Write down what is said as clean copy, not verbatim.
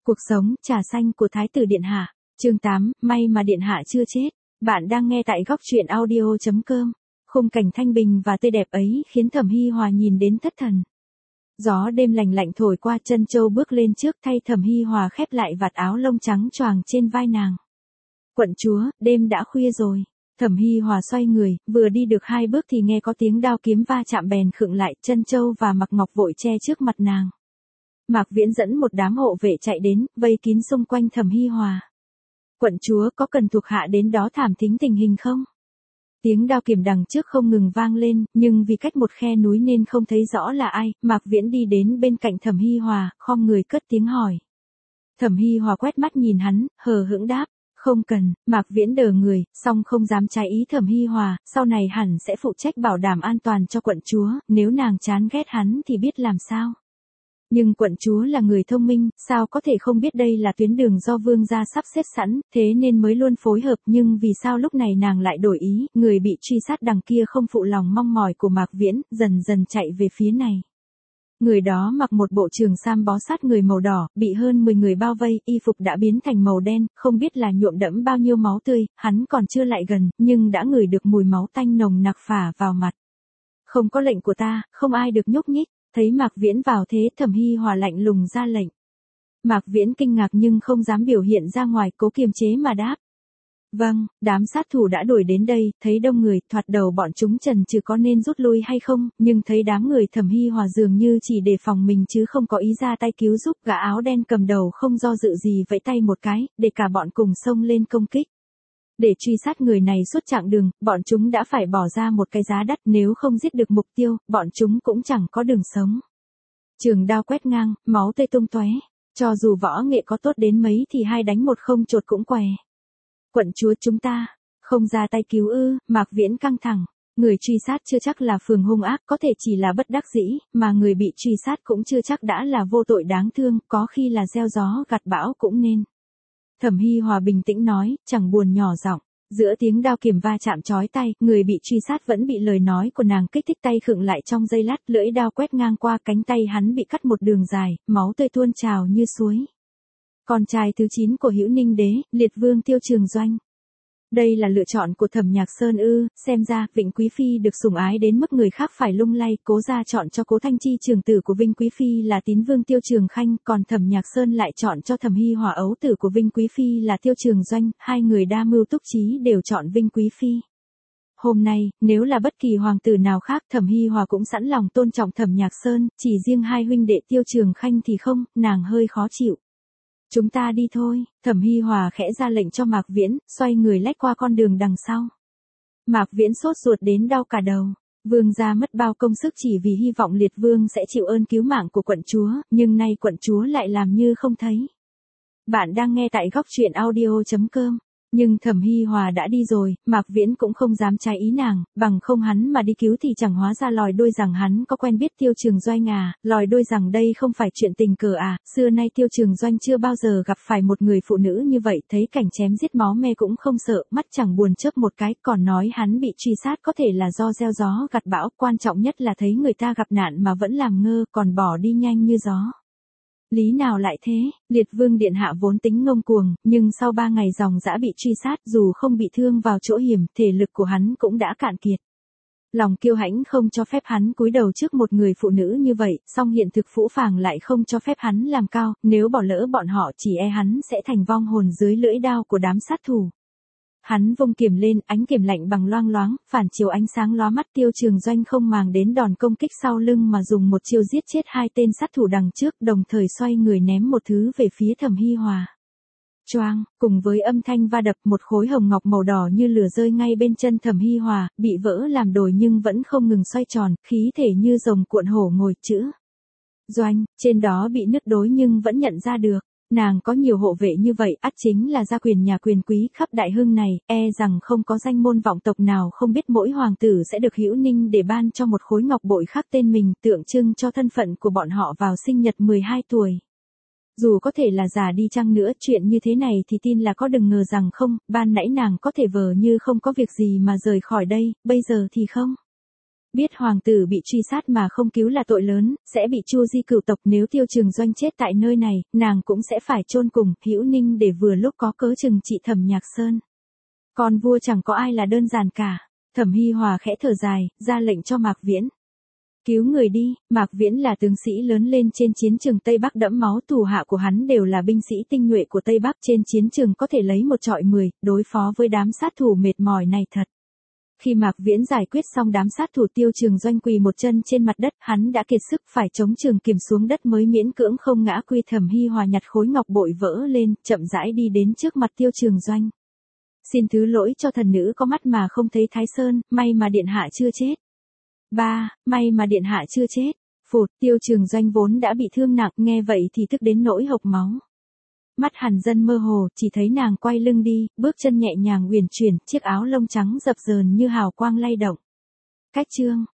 Cuộc sống, trà xanh của Thái tử Điện Hạ. Chương 8, may mà Điện Hạ chưa chết. Bạn đang nghe tại góc truyện audio.com. Khung cảnh thanh bình và tươi đẹp ấy khiến Thẩm Hi Hòa nhìn đến thất thần. Gió đêm lành lạnh thổi qua, Trân Châu bước lên trước thay Thẩm Hi Hòa khép lại vạt áo lông trắng choàng trên vai nàng. Quận chúa, đêm đã khuya rồi. Thẩm Hi Hòa xoay người, vừa đi được 2 bước thì nghe có tiếng đao kiếm va chạm bèn khựng lại. Trân Châu và Mạc Ngọc vội che trước mặt nàng. Mạc Viễn dẫn một đám hộ vệ chạy đến, vây kín xung quanh Thẩm Hi Hòa. Quận chúa, có cần thuộc hạ đến đó thám thính tình hình không? Tiếng đao kiếm đằng trước không ngừng vang lên, nhưng vì cách một khe núi nên không thấy rõ là ai. Mạc Viễn đi đến bên cạnh Thẩm Hi Hòa, khom người cất tiếng hỏi. Thẩm Hi Hòa quét mắt nhìn hắn, hờ hững đáp. Không cần. Mạc Viễn đờ người, song không dám trái ý Thẩm Hi Hòa, sau này hẳn sẽ phụ trách bảo đảm an toàn cho quận chúa, nếu nàng chán ghét hắn thì biết làm sao. Nhưng quận chúa là người thông minh, sao có thể không biết đây là tuyến đường do vương gia sắp xếp sẵn, thế nên mới luôn phối hợp. Nhưng vì sao lúc này nàng lại đổi ý, người bị truy sát đằng kia không phụ lòng mong mỏi của Mạc Viễn, dần dần chạy về phía này. Người đó mặc một bộ trường sam bó sát người màu đỏ, bị hơn 10 người bao vây, y phục đã biến thành màu đen, không biết là nhuộm đẫm bao nhiêu máu tươi. Hắn còn chưa lại gần, nhưng đã ngửi được mùi máu tanh nồng nặc phả vào mặt. Không có lệnh của ta, không ai được nhúc nhích. Thấy Mạc Viễn vào thế, Thẩm Hi Hòa lạnh lùng ra lệnh. Mạc Viễn kinh ngạc nhưng không dám biểu hiện ra ngoài, cố kiềm chế mà đáp. Vâng, đám sát thủ đã đuổi đến đây, thấy đông người, thoạt đầu bọn chúng chần chừ có nên rút lui hay không, nhưng thấy đám người Thẩm Hi Hòa dường như chỉ đề phòng mình chứ không có ý ra tay cứu giúp. Gã áo đen cầm đầu không do dự gì vẫy tay một cái, để cả bọn cùng xông lên công kích. Để truy sát người này suốt chặng đường, bọn chúng đã phải bỏ ra một cái giá đắt, nếu không giết được mục tiêu, bọn chúng cũng chẳng có đường sống. Trường đao quét ngang, máu tươi tung tóe. Cho dù võ nghệ có tốt đến mấy thì 2 đánh 1 không chột cũng què. Quận chúa, chúng ta không ra tay cứu ư? Mạc Viễn căng thẳng. Người truy sát chưa chắc là phường hung ác, có thể chỉ là bất đắc dĩ, mà người bị truy sát cũng chưa chắc đã là vô tội đáng thương, có khi là gieo gió gặt bão cũng nên. Thẩm Hi Hòa bình tĩnh nói, chẳng buồn nhỏ giọng. Giữa tiếng đao kiếm va chạm chói tai, người bị truy sát vẫn bị lời nói của nàng kích thích, tay khựng lại trong giây lát, lưỡi đao quét ngang qua cánh tay hắn bị cắt một đường dài, máu tươi tuôn trào như suối. Con trai thứ 9 của Hữu Ninh Đế, Liệt Vương Tiêu Trường Doanh. Đây là lựa chọn của Thẩm Nhạc Sơn ư? Xem ra Vĩnh Quý phi được sủng ái đến mức người khác phải lung lay. Cố gia chọn cho Cố Thanh Chi trường tử của Vinh Quý phi là Tín Vương Tiêu Trường Khanh, còn Thẩm Nhạc Sơn lại chọn cho Thẩm Hi Hòa ấu tử của Vinh Quý phi là Tiêu Trường Doanh. Hai người đa mưu túc trí đều chọn Vinh Quý phi. Hôm nay, nếu là bất kỳ hoàng tử nào khác, Thẩm Hi Hòa cũng sẵn lòng tôn trọng Thẩm Nhạc Sơn, chỉ riêng hai huynh đệ Tiêu Trường Khanh thì không, nàng hơi khó chịu. Chúng ta đi thôi. Thẩm Hi Hòa khẽ ra lệnh cho Mạc Viễn, xoay người lách qua con đường đằng sau. Mạc Viễn sốt ruột đến đau cả đầu. Vương gia mất bao công sức chỉ vì hy vọng Liệt Vương sẽ chịu ơn cứu mạng của quận chúa, nhưng nay quận chúa lại làm như không thấy. Bạn đang nghe tại góc truyện audio.com. Nhưng Thẩm Hi Hòa đã đi rồi, Mạc Viễn cũng không dám trái ý nàng, bằng không hắn mà đi cứu thì chẳng hóa ra lòi đuôi rằng hắn có quen biết Tiêu Trường Doanh à, lòi đuôi rằng đây không phải chuyện tình cờ à, xưa nay Tiêu Trường Doanh chưa bao giờ gặp phải một người phụ nữ như vậy, thấy cảnh chém giết máu me cũng không sợ, mắt chẳng buồn chớp một cái, còn nói hắn bị truy sát có thể là do gieo gió gặt bão, quan trọng nhất là thấy người ta gặp nạn mà vẫn làm ngơ, còn bỏ đi nhanh như gió. Lý nào lại thế, Liệt Vương Điện Hạ vốn tính ngông cuồng, nhưng sau 3 ngày dòng dã bị truy sát, dù không bị thương vào chỗ hiểm, thể lực của hắn cũng đã cạn kiệt. Lòng kiêu hãnh không cho phép hắn cúi đầu trước một người phụ nữ như vậy, song hiện thực phũ phàng lại không cho phép hắn làm cao, nếu bỏ lỡ bọn họ chỉ e hắn sẽ thành vong hồn dưới lưỡi đao của đám sát thủ. Hắn vung kiếm lên, ánh kiếm lạnh bằng loang loáng, phản chiếu ánh sáng lóa mắt. Tiêu Trường Doanh không màng đến đòn công kích sau lưng mà dùng một chiêu giết chết 2 tên sát thủ đằng trước, đồng thời xoay người ném một thứ về phía Thẩm Hi Hòa. Choang, cùng với âm thanh va đập, một khối hồng ngọc màu đỏ như lửa rơi ngay bên chân Thẩm Hi Hòa, bị vỡ làm đồi nhưng vẫn không ngừng xoay tròn, khí thể như rồng cuộn hổ ngồi chữ Doanh, trên đó bị nứt đối nhưng vẫn nhận ra được. Nàng có nhiều hộ vệ như vậy, ắt chính là gia quyền nhà quyền quý khắp Đại Hưng này, e rằng không có danh môn vọng tộc nào không biết mỗi hoàng tử sẽ được Hữu Ninh để ban cho một khối ngọc bội khắc tên mình, tượng trưng cho thân phận của bọn họ vào sinh nhật 12 tuổi. Dù có thể là giả đi chăng nữa, chuyện như thế này thì tin là có, đừng ngờ rằng không, ban nãy nàng có thể vờ như không có việc gì mà rời khỏi đây, bây giờ thì không. Biết hoàng tử bị truy sát mà không cứu là tội lớn, sẽ bị Chu di cửu tộc, nếu Tiêu Trường Doanh chết tại nơi này, nàng cũng sẽ phải chôn cùng Hữu Ninh để vừa lúc có cớ trừng trị Thẩm Nhạc Sơn. Con vua chẳng có ai là đơn giản cả. Thẩm Hi Hòa khẽ thở dài, ra lệnh cho Mạc Viễn. Cứu người đi. Mạc Viễn là tướng sĩ lớn lên trên chiến trường Tây Bắc đẫm máu, thủ hạ của hắn đều là binh sĩ tinh nhuệ của Tây Bắc, trên chiến trường có thể lấy một trọi 10, đối phó với đám sát thủ mệt mỏi này thật. Khi Mạc Viễn giải quyết xong đám sát thủ, Tiêu Trường Doanh quỳ một chân trên mặt đất, hắn đã kiệt sức phải chống trường kiếm xuống đất mới miễn cưỡng không ngã quy. Thẩm Hi Hòa nhặt khối ngọc bội vỡ lên, chậm rãi đi đến trước mặt Tiêu Trường Doanh. Xin thứ lỗi cho thần nữ có mắt mà không thấy Thái Sơn, may mà điện hạ chưa chết. May mà điện hạ chưa chết. Phụt, Tiêu Trường Doanh vốn đã bị thương nặng, nghe vậy thì tức đến nỗi hộc máu. Mắt Hàn Dân mơ hồ, chỉ thấy nàng quay lưng đi, bước chân nhẹ nhàng uyển chuyển, chiếc áo lông trắng dập dờn như hào quang lay động. Cách chương